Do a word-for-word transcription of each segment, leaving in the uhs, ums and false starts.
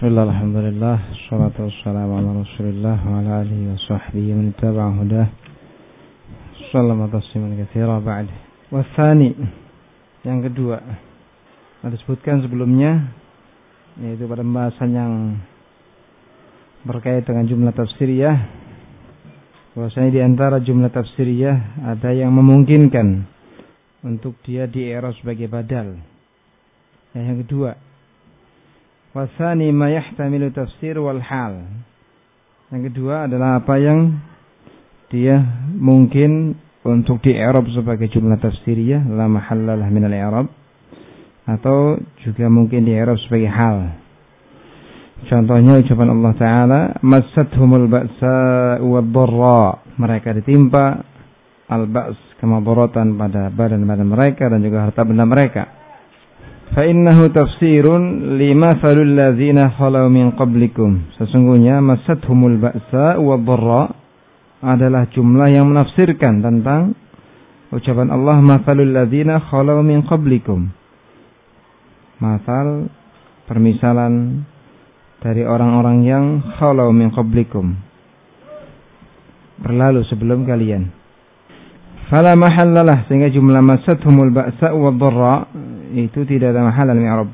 Bismillah, alhamdulillah, salatu wassalamu ala rasulillah wa ala alihi wa sahbihi man tabi'a hudah sallama tasliman katsira ba'd. Wasani, yang kedua, ada disebutkan sebelumnya, yaitu pada pembahasan yang berkait dengan jumlah tafsiriyah, bahwasanya di antara jumlah tafsiriyah ada yang memungkinkan untuk dia di-i'rab sebagai badal. Yang kedua, wasani ma yahtamilu tafsir wal hal. Yang kedua adalah apa yang dia mungkin untuk di-i'rab sebagai jumlah tafsiriyah, la mahallalah min al-i'rab, atau juga mungkin di-i'rab sebagai hal. Contohnya ucapan Allah Ta'ala, massathumul ba'sa wad-dharra. Mereka ditimpa al-ba's, kemadaratan pada badan-badan mereka dan juga harta benda mereka. Fa'innahu tafsirun limathalul ladzina khalau min qablikum. Sesungguhnya massathumul ba'sa wad-dharra adalah jumlah yang menafsirkan tentang ucapan Allah mathalul ladzina khalau min qablikum. Mathal permisalan dari orang-orang yang khalau min qablikum, berlalu sebelum kalian. Fala mahallalah, sehingga jumlah massathumul ba'sa wad-dharra itu tidak ada mahal al-i'rab.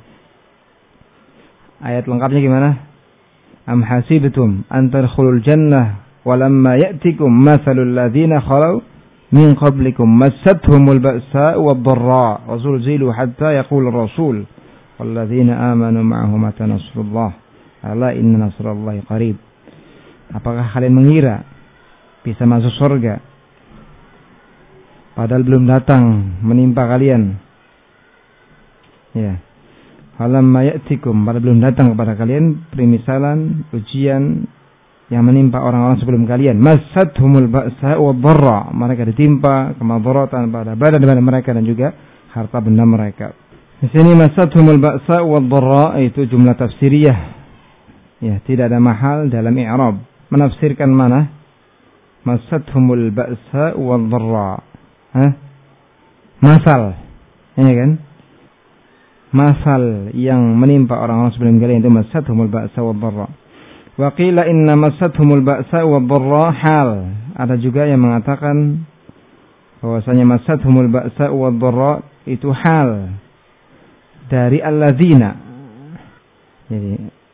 Ayat lengkapnya gimana? Am hasibtum an tadkhulul jannah walamma ya'tikum mathalul ladzina khalau min qablikum massathumul ba'sa wad-dharra wa zulzilu hatta yaqula ar-rasul wal ladzina amanu ma'ahu mata nasrullah ala inna nasrallahi qarib. Apakah kalian mengira bisa masuk surga padahal belum datang menimpa kalian? Ya, halamma ya'tikum, pada belum datang kepada kalian permisalan ujian yang menimpa orang-orang sebelum kalian. Massathumul ba'sa wad-dharra, mereka ditimpa kemadaratan pada badan-badan mereka dan juga harta benda mereka. Di sini massathumul ba'sa wad-dharra itu jumlah tafsiriyah. Ya, tidak ada mahal dalam i'rab. Menafsirkan mana? Massathumul ba'sa wad-dharra. Hah? Masal. Ya kan? Masal yang menimpa orang-orang sebelum kalian itu massathumul ba'sa wad-dharra. Wa qila inna massathumul ba'sa wad-dharra hal. Ada juga yang mengatakan bahwasanya massathumul ba'sa wad-dharra itu hal dari alladzina. Jadi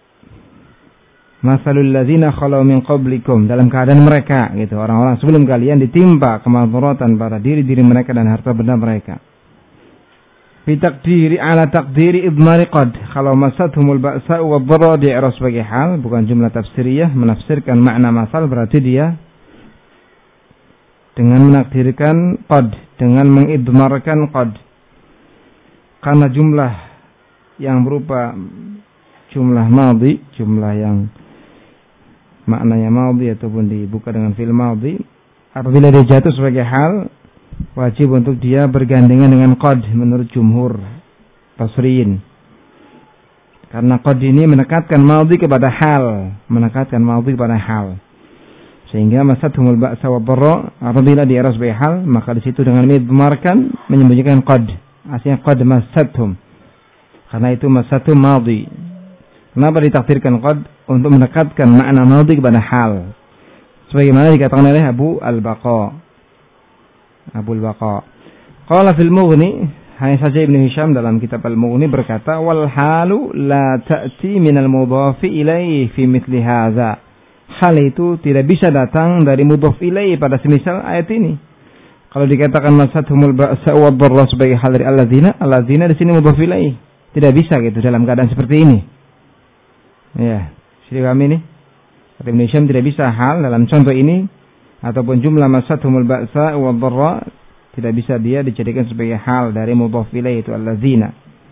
masalul ladzina khalau min qablikum, dalam keadaan mereka gitu, orang-orang sebelum kalian ditimpa kemadaratan pada diri-diri mereka dan harta benda mereka. Fi taqdiri ala taqdiri idmari qad, kalau masathumul ba'sa wad-dharra di'rab sebagai hal, bukan jumlah tafsiriyah. Menafsirkan makna masal berarti dia dengan menakdirkan qad, dengan mengidmarkan qad, karena jumlah yang berupa jumlah madhi, jumlah yang maknanya madhi ataupun dibuka dengan fi'il madhi, apabila dia jatuh sebagai hal, wajib untuk dia bergandengan dengan qad menurut jumhur basriyin. Karena qad ini menekatkan madhi kepada hal, menekatkan madhi kepada hal. Sehingga massathumul ba'sa wad-dharra apabila di'rab sebagai hal, maka di situ dengan idmarkan menyembunyikan qad. Artinya qad massathum. Karena itu massathum madhi. Kenapa ditakdirkan qad? Untuk menekatkan makna madhi kepada hal. Sebagaimana dikatakan oleh Abu Al-Baqa. Abu Al-Baqa. Qala fil Mughni, hanya saja Ibnu Hisham dalam kitab Al-Mughni berkata, wal halu la ta'ti minal mudhafi ilaihi fi mithli hadza. Hal itu tidak bisa datang dari mudhaf ilaihi pada semisal ayat ini. Kalau dikatakan massathumul ba'sa wad-dharra sebagai hal dari alladzina, alladzina di sini mudhaf ilaihi. Tidak bisa gitu dalam keadaan seperti ini. Ya, sudah kami ini. Kata Ibnu Hisham tidak bisa hal dalam contoh ini ataupun jumlah massathumul ba'sa wad-dharra tidak bisa dia dijadikan sebagai hal dari mudhaf ilaihi itu alladzina.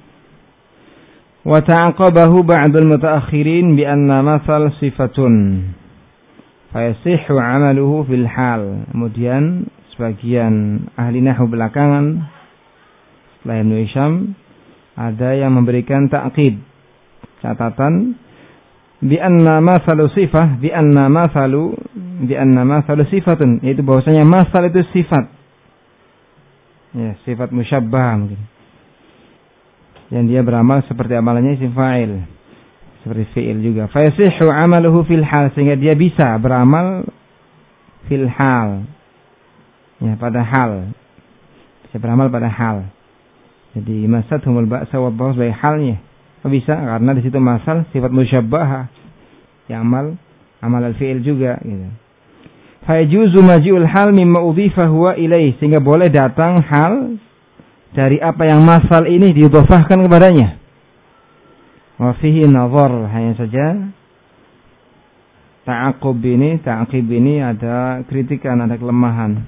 Wa ta'aqabahu ba'dul mutaakhirin bi anna masal sifatun fa yasihhu 'amaluhu fil hal. Kemudian sebagian ahli nahwu belakangan setelah Ibnu Hisham ada yang memberikan ta'qib, catatan, bi anna masalu sifah, bi anna masalu bi anna masalu sifatun, yaitu bahwasanya masal itu sifat. Ya, sifat musyabbah mungkin. Yang dia beramal seperti amalannya isim fa'il. seperti fi'il juga. Fa yasihhu 'amaluhu fil hal, sehingga dia bisa beramal fil hal. Ya, pada hal. Bisa beramal pada hal. Jadi masathumul ba'sa wad dharra sebagai halnya. Bisa karena di situ masal sifat musyabbahah. Ya amal amal al-fi'il juga gitu. Fa yajuzu maji'ul hal mimma udhifa huwa ilaih, sehingga boleh datang hal dari apa yang masal ini diidhafahkan kepadanya. Wa fihi nazar, hanya saja ta'aqub ini, ta'aqib ini ada kritikan, ada kelemahan.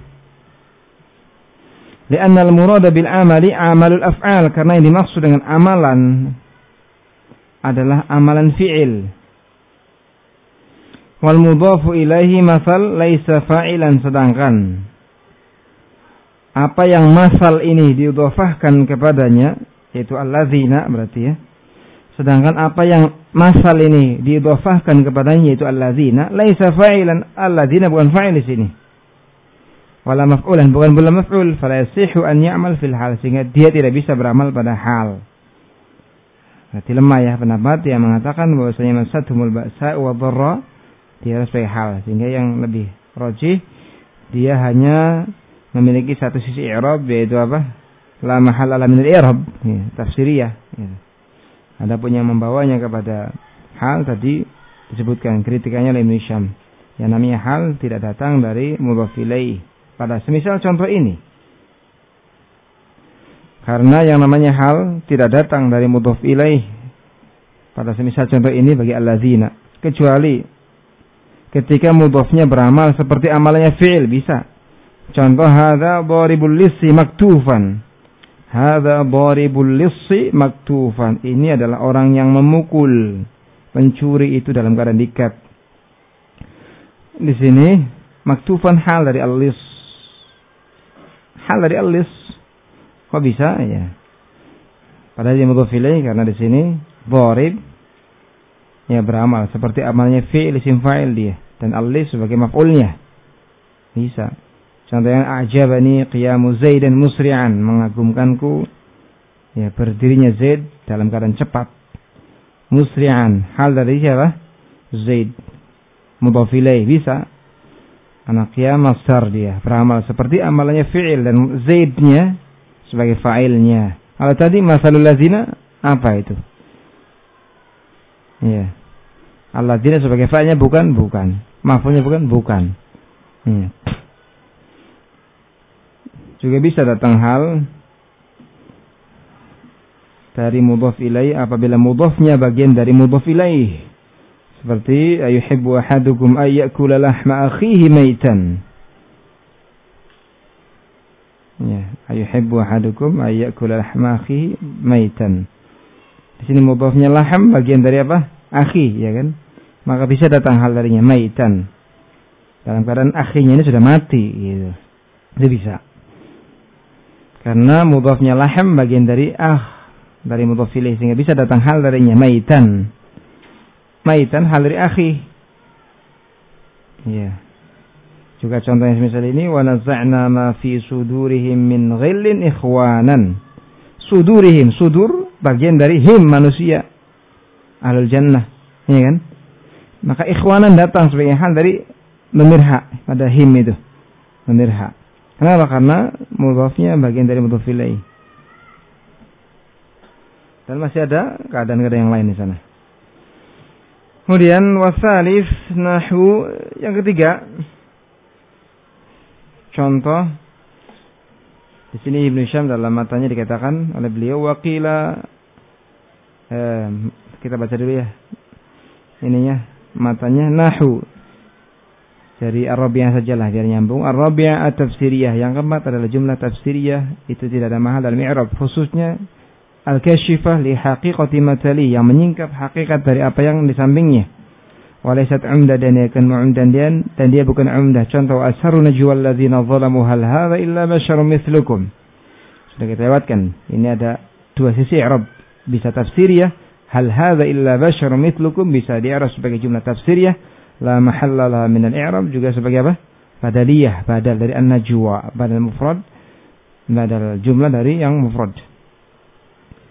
Lianna al-murada bil amali amalul af'al, karena yang dimaksud dengan amalan adalah amalan fi'il. Wal mudhafu ilaihi masal laisa fa'ilan, sedangkan apa yang masal ini diidhafahkan kepadanya yaitu alladzina, berarti ya. Sedangkan apa yang masal ini diidhafahkan kepadanya yaitu alladzina, laisa fa'ilan, alladzina bukan fa'il di sini. Wala maf'ulan, bukan pula maf'ul, fala yasihu an ya'mal fil hal, sehingga dia tidak bisa beramal pada hal. Berarti lemah ya pendapat yang mengatakan bahwasanya masathumul ba'sa wa dharra dia harus sebagai hal, sehingga yang lebih rajih dia hanya memiliki satu sisi i'rab, yaitu apa? La mahalla min al-i'rab, ya, tafsiriyah. Ya. Adapun yang membawanya kepada hal tadi disebutkan kritikannya oleh Ibnu Hisham. Yang namanya hal tidak datang dari mudhaf ilaih. Pada semisal contoh ini. Karena yang namanya hal tidak datang dari mudhaf ilaih. Pada semisal contoh ini bagi alladzina, kecuali ketika mudhafnya beramal seperti amalannya fi'il, bisa. Contoh hadza dharibul lissi maktufan. Hadza dharibul lissi maktufan. Ini adalah orang yang memukul pencuri itu dalam keadaan diikat. Di sini maktufan hal dari al-lis. Hal dari al-lis. Kok bisa ya? Padahal dia mudhaf ilaih, karena di sini dharib ya beramal seperti amalnya fi'il isim fa'il dia, dan al-lis sebagai maf'ulnya. Bisa. Contohnya a'jabani qiyamu Zaidan musri'an, mengagumkanku ya berdirinya Zaid dalam keadaan cepat. Musri'an, hal dari siapa? Zaid. Mudhaf ilaih, bisa. Anak qiyam masdar dia, beramal seperti amalannya fi'il dan Zaidnya sebagai fa'ilnya. Kalau tadi masalul lazina apa itu? Ya. Alladzina sebagai fa'ilnya bukan, bukan. Maf'ulnya bukan, bukan. Ya. Juga bisa datang hal dari mudhaf ilaih apabila mudhafnya bagian dari mudhaf ilaih. Seperti ayuhibbu ahadukum ay ya'kula lahma akhihi maitan. Ya, ayuhibbu ahadukum ay ya'kula lahma akhihi maitan. Di sini mudhafnya laham bagian dari apa? Akhi, ya kan? Maka bisa datang hal darinya maitan. Dalam keadaan akhinya ini sudah mati, gitu. Itu bisa. Karena mudhafnya laham bagian dari ah, dari mudhaf ilaih, sehingga bisa datang hal darinya maitan. Maitan hal dari akhi. Ya. Juga contohnya semisal ini, wa naza'na ma fi sudurihim min ghillin ikhwanan. Sudurihim, sudur bagian dari him, manusia. Ahlul jannah, ya kan? Maka ikhwanan datang sebagai hal dari memirha pada him itu. Memirha. Kenapa? Karena mudhafnya bagian dari mudhaf ilaih. Dan masih ada keadaan-keadaan yang lain di sana. Kemudian wasalif nahwu yang ketiga. Contoh di sini Ibnu Hisham dalam matanya dikatakan oleh beliau waqila eh, kita baca dulu ya. Ininya matanya nahwu dari Ar-Rabi'ah sajalah biar nyambung. Ar-Rabi'ah at-tafsiriyah, yang keempat adalah jumlah tafsiriyah, itu tidak ada mahal dalam i'rab, khususnya al-kashifah li haqiqati matali, yang menyingkap hakikat dari apa yang di sampingnya. Walaysat umdah, dan dia akan mu'umdan dan, dan dia bukan umdah. Contoh asharu najwa alladzina zalamu hal hadza illa basharun mithlukum. Sudah kita lewatkan. Ini ada dua sisi i'rab, bisa tafsiriyah, hal hadza illa basharun mithlukum, bisa di-i'rab sebagai jumlah tafsiriyah. La mahalla laha min al-i'rab, juga sebagai apa? Badaliyah, badal dari an-najwa, badal mufrad, badal jumlah dari yang mufrad.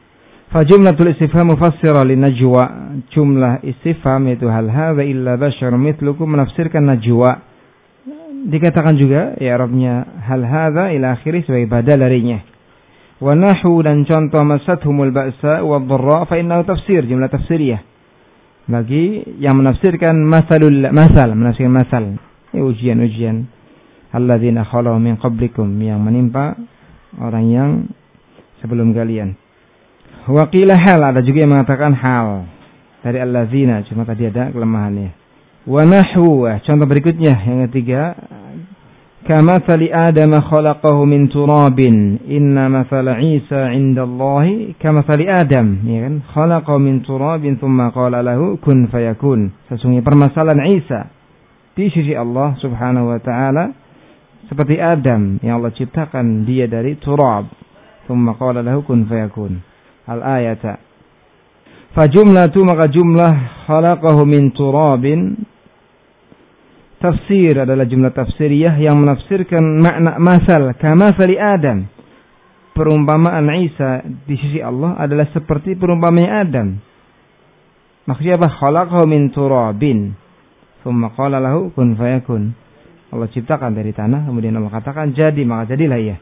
Fa jumlatul istifham mufassira lin najwa. Jumlah istifham itu hal hadza illa basyarun mithlukum menafsirkan najwa. Dikatakan juga ya Arabnya hal hadza ila akhiri sebagai badal darinya. Wa nahu dan contoh masathumul ba'sa wa dharra fa innahu tafsir jumlah tafsiriyah. Bagi yang menafsirkan masalul masal, menafsirkan masal, ya, ujian-ujian alladzina khalau min qablikum yang menimpa orang yang sebelum kalian. Wa qila hal, ada juga yang mengatakan hal dari alladzina, cuma tadi ada kelemahannya. Wa nahwu, contoh berikutnya yang ketiga, kamathali Adam khalaqahu min turabin inna mathala Isa 'indallahi kamathali Adam, ya kan, khalaqahu min turabin thumma qala lahu kun fayakun. Sesungguhnya permasalahan Isa di sisi Allah Subhanahu wa taala seperti Adam yang Allah ciptakan dia dari turab, thumma qala lahu kun fayakun. Al-ayata. Fa jumlatu, maka jumlah khalaqahu min turabin tafsir adalah jumlah tafsiriyah yang menafsirkan makna masal kamathali Adam. Perumpamaan Isa di sisi Allah adalah seperti perumpamaan Adam. Maksudnya apa? Khalaqahu min turabin thumma qala lahu kun fayakun. Allah ciptakan dari tanah, kemudian Allah katakan jadi, maka jadilah ia.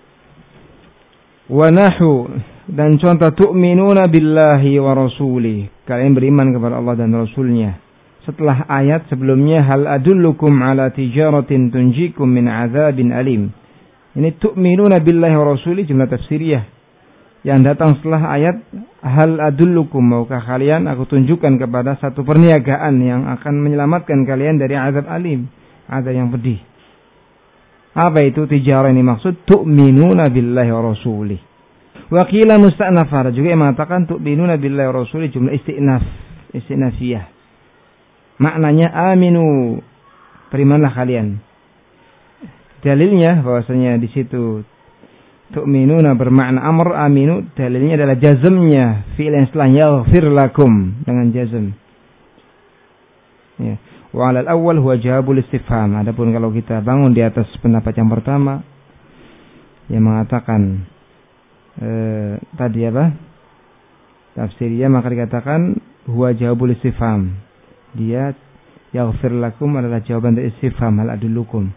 Wa nahu, dan contoh tu'minuna billahi wa rasulih, kalian beriman kepada Allah dan Rasulnya. Setelah ayat sebelumnya hal adullukum ala tijaratin tunjikum min azabin alim. Ini tu'minuna billahi wa rasulih jumlah tafsiriyah yang datang setelah ayat hal adullukum, maukah kalian aku tunjukkan kepada satu perniagaan yang akan menyelamatkan kalian dari azab alim, azab yang pedih. Apa itu tijarah ini maksud? Tu'minuna billahi wa rasulih. Wa qila musta'nafah, juga yang mengatakan tu'minuna billahi wa rasulih jumlah istinaf, istinafiyah. Maknanya aminu, berimanlah kalian. Dalilnya bahwasanya di situ tu'minuna bermakna amr, aminu dalilnya adalah jazmnya fi'il yang setelah yaghfir lakum dengan jazm. Ya. Wa 'alal awwal huwa jawabul istifham. Adapun kalau kita bangun di atas pendapat yang pertama yang mengatakan eh, tadi apa? Tafsirnya maka dikatakan huwa jawabul istifham. Dia yaghfir lakum adalah jawaban dari istifham hal adullukum.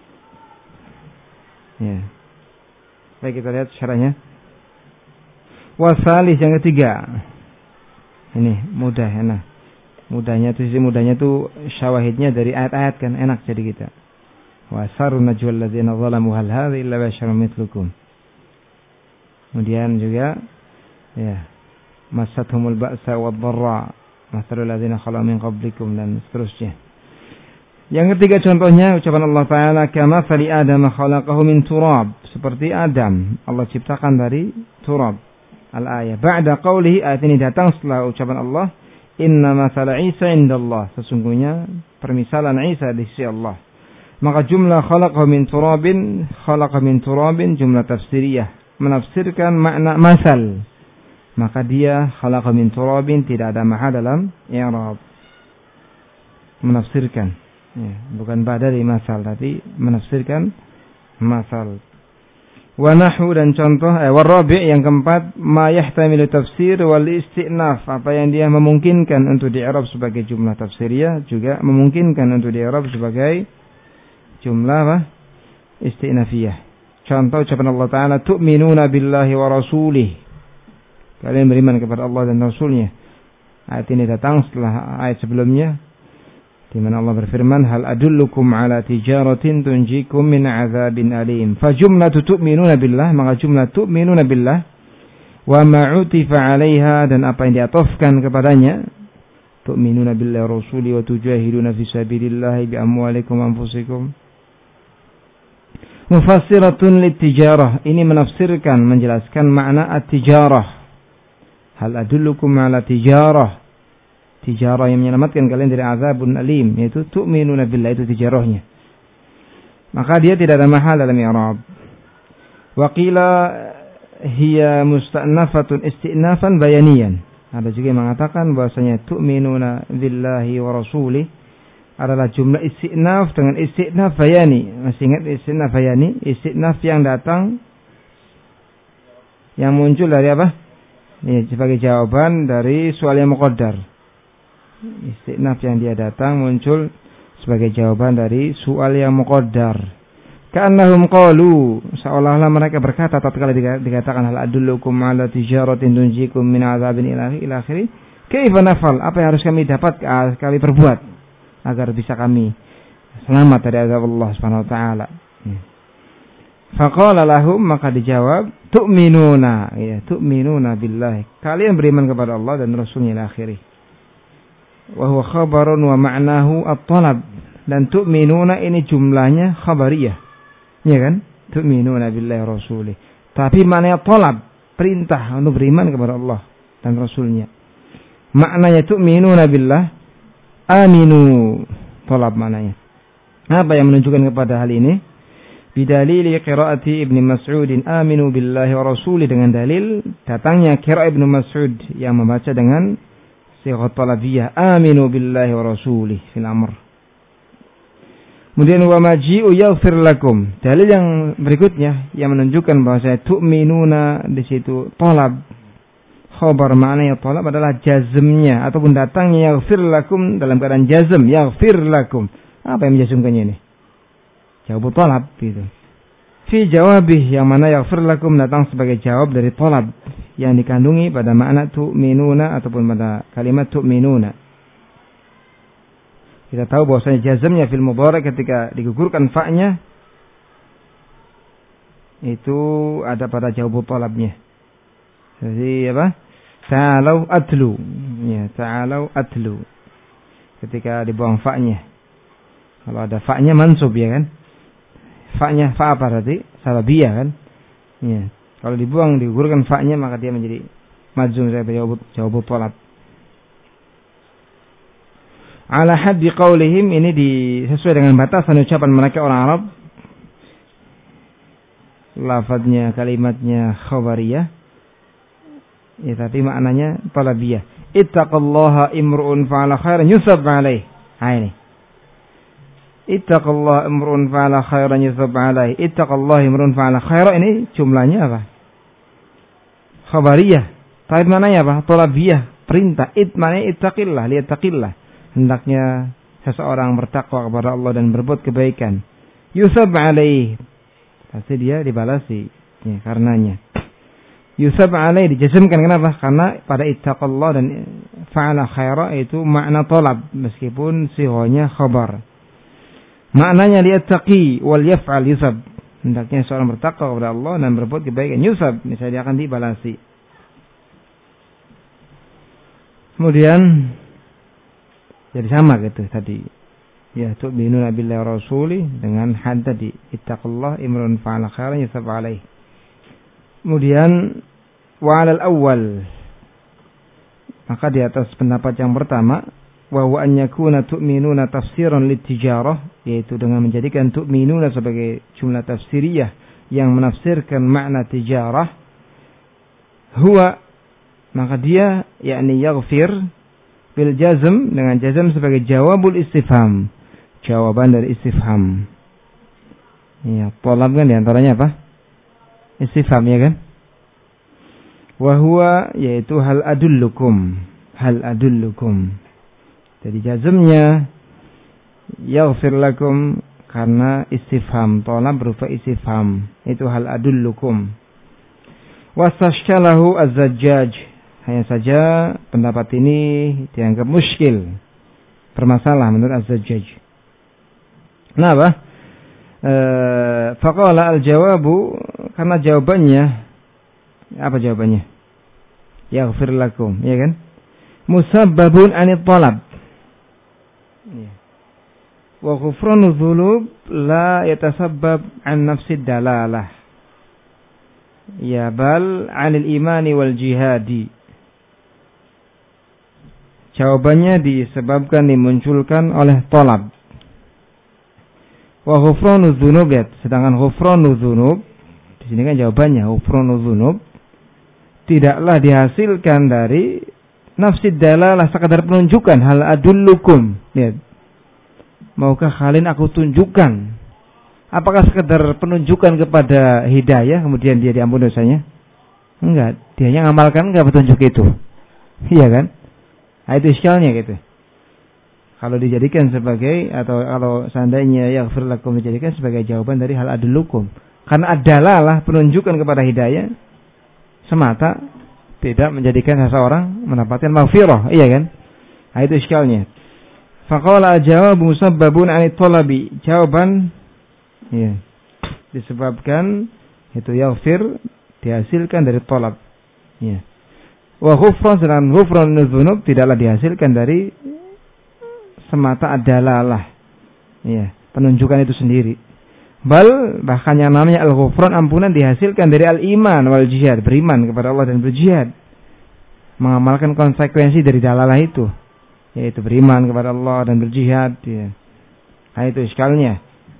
Ya. Baik, kita lihat syarahnya. Wasalih yang ketiga. Ini mudah ya, nah. Mudahnya itu sisi mudahnya itu syawahidnya dari ayat-ayat kan enak jadi kita. Wasarun najwal ladzina zalamu hal hadza illa basyarun mithlukum. Kemudian juga ya, masathumul ba'sa wad dharra mathalul ladzina khalau min qablikum dan seterusnya. Yang ketiga contohnya ucapan Allah Ta'ala kamathali Adam khalaqahu min turab, seperti Adam Allah ciptakan dari turab. Al-ayah ba'da qawlihi, ayat ini datang setelah ucapan Allah inna mathala Isa 'indallah, sesungguhnya permisalan Isa di sisi Allah. Maka jumlah khalaqahu min turabin, khalaqa min turabin jumlah tafsiriyah menafsirkan makna masal. Maka dia khalaqa min turabin tidak ada mahal dalam i'rab. Menafsirkan, ya, bukan badal masal, tapi menafsirkan masal. Wa nahu, dan contoh eh, warabi' yang keempat ma yahtamilu tafsir wal istinaf, apa yang dia memungkinkan untuk di-i'rab sebagai jumlah tafsiriyah juga memungkinkan untuk di-i'rab sebagai jumlah apa? Istinafiyah. Contoh ucapan Allah Ta'ala tu'minuna billahi wa rasulih, kalian beriman kepada Allah dan Rasulnya. Ayat ini datang setelah ayat sebelumnya di mana Allah berfirman hal adullukum ala tijaratin tunjikum min azabin alim. Fa jumlatu tu'minuna billah, maka jumlah tu'minuna billah wa ma'utifa 'alaiha, dan apa yang diatofkan kepadanya tu'minuna billahi wa rasuli wa tujahiduna fi sabilillahi bi amwalikum anfusikum. Mufassiratun litijarah, ini menafsirkan menjelaskan makna at-tijarah. Hal adullukum ala tijarah, tijarah yang menyelamatkan kalian dari azabun alim, yaitu tu'minuna billah, itu tijarahnya. Maka dia tidak ada mahal dalam i'rab. Wa qila hiya musta'nafatun istinafan bayaniyan. Ada juga yang mengatakan bahwasanya tu'minuna billahi wa rasulih adalah jumlah istinaf dengan istinaf bayani. Masih ingat istinaf bayani? Istinaf yang datang yang muncul dari apa? Ini sebagai jawaban dari soal yang muqaddar. Istinaf yang dia datang muncul sebagai jawaban dari soal yang muqaddar. Ka'annahum qalu, seolah-olah mereka berkata tatkala dikatakan hal adullukum ala tijaratin tunjikum min adzabin ilahi ila akhiri. Kaifa nafal? Apa yang harus kami dapat, kami perbuat agar bisa kami selamat dari azab Allah Subhanahu wa taala. Faqala lahum, maka dijawab, tu'minuna, ya, tu'minuna billahi. Kalian beriman kepada Allah dan Rasulnya ila akhiri. Wa huwa khabarun wa ma'nahu at-talab. Dan tu'minuna ini jumlahnya khabariyah. Ya kan? Tu'minuna billahi rasulih. Tapi maknanya talab, perintah untuk beriman kepada Allah dan Rasulnya. Maknanya tu'minuna billah, aminu, talab maknanya. Apa yang menunjukkan kepada hal ini? Bidalili qiraati Ibnu Mas'ud aminu billahi wa rasulih, dengan dalil datangnya qiraat Ibnu Mas'ud yang membaca dengan sigha talabiyah aminu billahi wa rasulih fil amr. Kemudian wa maji'u yaghfir lakum, dalil yang berikutnya yang menunjukkan bahwa saya tu'minuna di situ talab, khabar maknanya talab adalah jazmnya ataupun datangnya yaghfir lakum dalam keadaan jazm, yaghfir lakum. Apa yang menjazmkannya ini? Jawab talab gitu. Fi jawabih, yang mana yaghfir lakum datang sebagai jawab dari talab yang dikandungi pada makna tu'minuna ataupun pada kalimat tu'minuna. Kita tahu bahwasanya jazmnya fil mudhari ketika digugurkan fa-nya itu ada pada jawab talabnya. Jadi apa? Ta'alau atlu. Ya, ta'alau atlu. Ketika dibuang fa-nya. Kalau ada fa-nya mansub ya kan? Fa-nya fa apa berarti? Sababiyah kan? Ya. Kalau dibuang digugurkan fa-nya maka dia menjadi majzum sebagai jawab jawab talab. Ala haddi qaulihim, ini di sesuai dengan batasan ucapan mereka orang Arab. Lafadznya kalimatnya khabariyah. Ya, tapi maknanya talabiyah. Ittaqallaha imru'un fa'ala khairan yusab 'alaih. Ha ini. Ittaqallah imrun fa'ala khairan yusab 'alaihi. Ittaqallah imrun fa'ala khairan, ini jumlahnya apa? Khabariyah. Tapi maknanya apa? Talabiyah, perintah. It maknanya ittaqillah, liyattaqillah. Hendaknya seseorang bertakwa kepada Allah dan berbuat kebaikan. Yusab 'alaihi, pasti dia dibalasi ya, karenanya. Yusab 'alaihi dijazmkan, kenapa? Karena pada ittaqallah dan fa'ala khairan itu makna talab meskipun sighanya khabar. Maknanya liyattaqi wal yaf'al yusab. Hendaknya seorang bertakwa kepada Allah dan berbuat kebaikan. Yusab, misalnya dia akan dibalasi. Kemudian jadi sama gitu tadi. Ya, tu'minuna billahi wa rasuli dengan had tadi. Ittaqullah imrun fa'ala khairan yusab 'alaihi. Kemudian wa 'alal awwal. Maka di atas pendapat yang pertama, wa huwa an yakuna tu'minuna tafsiran litijarah, yaitu dengan menjadikan tu'minuna sebagai jumlah tafsiriyah yang menafsirkan makna tijarah. Huwa, maka dia yakni yaghfir bil jazm, dengan jazm sebagai jawabul istifham, jawaban dari istifham. Ya, talab kan diantaranya apa? Istifham ya kan? Wa huwa, yaitu hal adullukum, hal adullukum. Jadi jazmnya yaghfir lakum karena istifham, talab berupa istifham, itu hal adullukum. Wastashkalahu az-Zajjaj, hanya saja pendapat ini dianggap muskil, bermasalah menurut az-Zajjaj. Kenapa? E, faqala al-jawabu, karena jawabannya apa jawabannya? Yaghfir lakum, ya kan? Musabbabun anit talab. Wa ghufranu dzunub la yatasabbab an nafsid dalalah, ya bal 'anil imani wal jihadi. Jawabannya disebabkan dimunculkan oleh talab. Wa ghufranu dzunub, ya, sedangkan ghufranu dzunub di sini kan jawabannya ghufranu dzunub tidaklah dihasilkan dari nafsid dalalah, sekadar penunjukan, hal adullukum, lihat. Maukah kalian aku tunjukkan? Apakah sekedar penunjukan kepada hidayah kemudian dia diampuni dosanya? Enggak. Dia yang ngamalkan enggak petunjuk itu. Iya kan? Nah, itu iskalnya gitu. Kalau dijadikan sebagai, atau kalau seandainya yaghfir lakum dijadikan sebagai jawaban dari hal adlukum. Karena adalah penunjukan kepada hidayah semata, tidak menjadikan seseorang mendapatkan maghfirah, iya kan? Nah, itu iskalnya. Faqala al-jawab musabbabun 'ani talabi. Jawaban ya, disebabkan itu yaghfir dihasilkan dari talab. Ya. Wa ghufran dan ghufran dzunub tidaklah dihasilkan dari semata adalah. Ya, penunjukan itu sendiri. Bal bahkan yang namanya al-ghufran ampunan dihasilkan dari al-iman wal jihad, beriman kepada Allah dan berjihad. Mengamalkan konsekuensi dari dalalah itu, yaitu beriman kepada Allah dan berjihad, ya. Nah, itu iskalnya.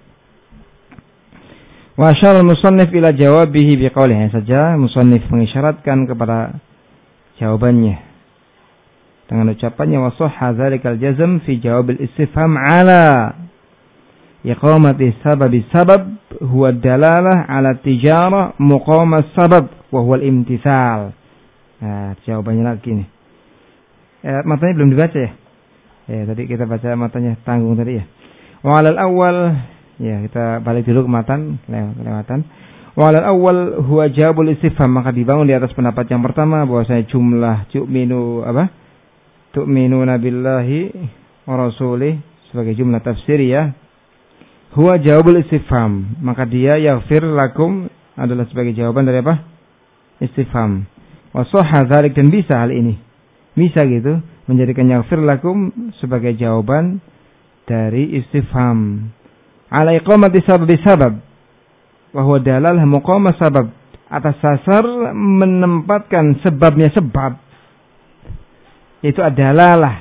Wa asyara al-musannif ila jawabihi biqaulihi, saja musannif mengisyaratkan kepada jawabannya dengan ucapannya wa sahha dzalikal jazm fi jawab al-istifham ala iqamati sababi sabab huwa dalalah ala tijara muqama sabab wa huwa al-imtithal. Nah, jawabannya lagi nih. Eh, matanya belum dibaca ya? Ya, tadi kita baca matanya tanggung tadi ya. Wa alal awal, ya kita balik dulu ke matan, kelewatan. Wa alal awal huwa jawabul istifham, maka dibangun di atas pendapat yang pertama bahwasanya jumlah tu'minu apa? Tu'minuna billahi wa rasulih sebagai jumlah tafsiriyah. Huwa jawabul istifham, maka dia yaghfir lakum adalah sebagai jawaban dari apa? Istifham. Wa sahha dzalik, dan bisa hal ini. Bisa gitu menjadikan yaghfir lakum sebagai jawaban dari istifham. Ala iqamati sababi sabab wa huwa dalalah muqama sabab, atas dasar menempatkan sebabnya sebab, itu adalah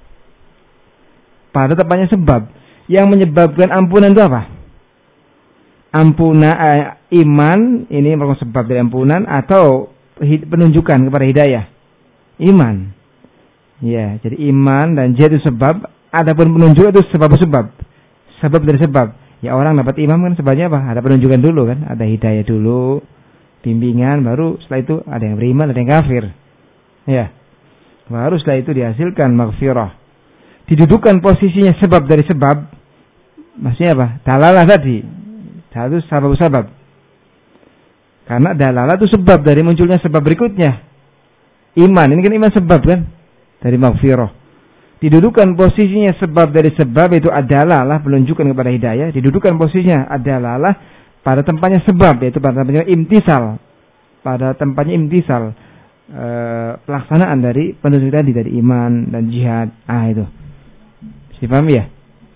pada tempatnya sebab yang menyebabkan ampunan itu apa? Ampunan eh, iman ini merupakan sebab dari ampunan atau penunjukan kepada hidayah. Iman. Ya, jadi iman dan jihad itu sebab, adapun penunjuk itu sebab-sebab. Sebab dari sebab. Ya, orang dapat imam kan sebabnya apa? Ada penunjukan dulu kan, ada hidayah dulu, bimbingan, baru setelah itu ada yang beriman, ada yang kafir. Ya. Baru setelah itu dihasilkan maghfirah. Didudukan posisinya sebab dari sebab. Maksudnya apa? Dalalah tadi. Itu sebab-sebab. Karena dalalah itu sebab dari munculnya sebab berikutnya. Iman, ini kan iman sebab kan? Dari maghfirah. Didudukan posisinya sebab dari sebab itu adalah lah penunjukan kepada hidayah. Didudukan posisinya adalah lah pada tempatnya sebab, yaitu pada tempatnya imtisal. Pada tempatnya imtisal. E, pelaksanaan dari penunjuk tadi, dari iman dan jihad. Ah, itu. Dipahami ya?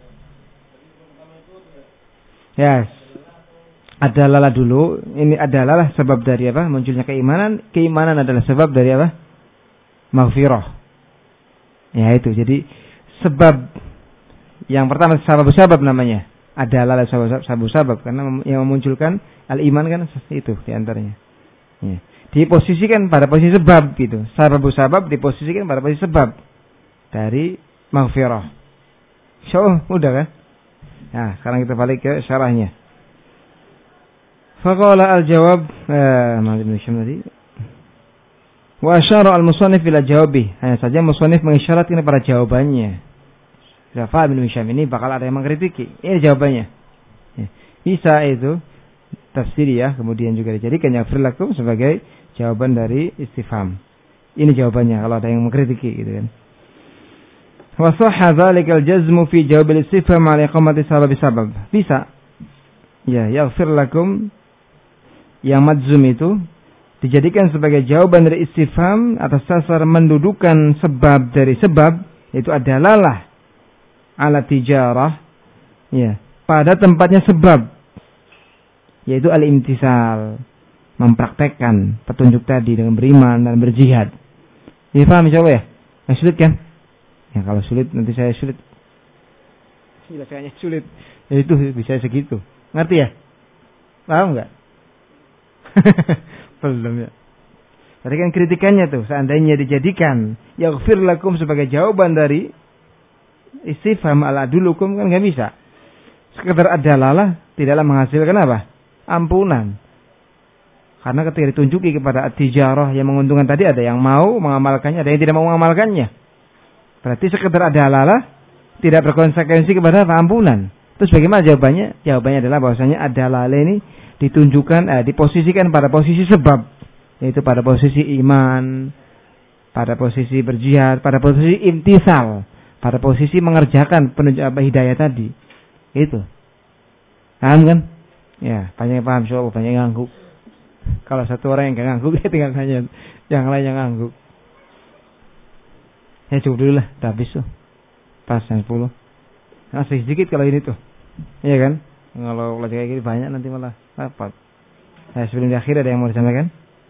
Yes. Adalah dulu, ini adalah sebab dari apa? Munculnya keimanan. Keimanan adalah sebab dari apa? Maghfirah. Ya itu, jadi sebab yang pertama sabab-sabab namanya. Adalah sabab-sabab karena yang memunculkan al-iman kan itu diantaranya. Ya. Diposisikan pada posisi sebab gitu. Sabab-sabab diposisikan pada posisi sebab dari maghfirah. So, mudah kan? Nah, sekarang kita balik ke syarahnya. Faqala al-jawab eh Ibnu Hisham tadi. Wa asyara al-musannif ila jawabi. Hanya saja musannif mengisyaratkan pada jawabannya. Rafa bin Hisham ini bakal ada yang mengkritiki. Ini jawabannya. Ya. Bisa itu tafsir ya, kemudian juga dijadikan yaghfir lakum sebagai jawaban dari istifham. Ini jawabannya kalau ada yang mengkritiki gitu kan. Wa sahha dzalikal jazmu fi jawab al-istifham ala iqamati sabab sabab. Bisa. Ya, yaghfir lakum yang madzum itu dijadikan sebagai jawaban dari istifham atas dasar mendudukan sebab dari sebab, itu adalah lah ala tijarah, ya, pada tempatnya sebab, yaitu al-imtisal, mempraktekkan petunjuk tadi dengan beriman dan berjihad. Ya, paham coba ya? Yang sulit kan? Ya, kalau sulit nanti saya sulit. Jelasnya sulit. Ya, itu bisa segitu. Ngerti ya? Paham enggak? Belum ya. Tadi kan kritikannya tuh, seandainya dijadikan yaghfir lakum sebagai jawaban dari istifham ala adulukum kan enggak bisa. Sekedar adalah tidaklah menghasilkan apa? Ampunan. Karena ketika ditunjuki kepada at-tijarah yang menguntungkan tadi, ada yang mau mengamalkannya, ada yang tidak mau mengamalkannya. Berarti sekedar adalah tidak berkonsekuensi kepada ampunan. Terus bagaimana jawabannya? Jawabannya adalah bahwasanya adalah ini ditunjukkan, eh, diposisikan pada posisi sebab, yaitu pada posisi iman, pada posisi berjihad, pada posisi imtisal, pada posisi mengerjakan penunjuk apa hidayah tadi. Itu. Paham kan? Ya, banyak yang paham, insyaallah, banyak yang ngangguk. Kalau satu orang yang gak ngangguk, ya tinggal hanya yang lain yang ngangguk. Ya cukup dulu lah, udah habis tuh. Pas yang sepuluh. Nah, sedikit kalau ini tuh. Iya kan? Kalau lagi kayak gini banyak nanti malah rapat. Nah, sebelum di akhir ada yang mau disampaikan?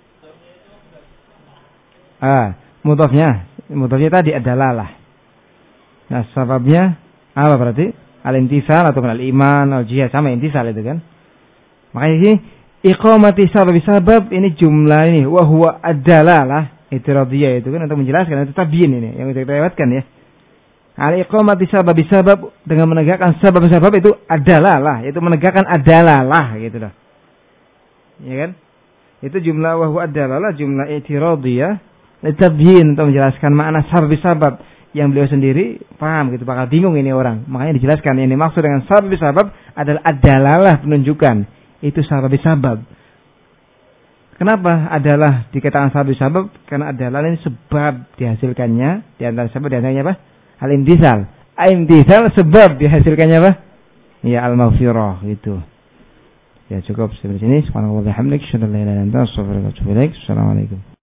Ah, mudhafnya. Mudhafnya tadi adalah lah. Nah, sebabnya apa berarti? Al-intisal atau al-iman, al-jihad, sama intisal itu kan? Makanya ini iqamati sabab sabab ini jumlah ini wa huwa adalah itu radhiyah itu kan untuk menjelaskan itu tabiin ini yang kita lewatkan ya. Al iqamati sabab sabab dengan menegakkan sabab-sabab itu adalah lah, itu menegakkan adalah lah gitu loh. Ya kan? Itu jumlah wa huwa adalah jumlah i'tiradiyah tabiin untuk menjelaskan makna sabab-sabab yang beliau sendiri paham gitu, bakal bingung ini orang. Makanya dijelaskan ini maksud dengan sabab-sabab adalah adalah penunjukan. Itu sabab-sabab. Kenapa adalah dikatakan sabab-sabab? Karena adalah ini sebab dihasilkannya. Di antara sebab dihasilkannya apa? Al-intisal. Al-intisal sebab dihasilkannya apa? Ya al-maghfirah gitu. Ya cukup sampai sini. Subhanallah wa bihamdihi, asyhadu an la ilaha illa anta, astaghfiruka wa atubu ilaik. Assalamualaikum.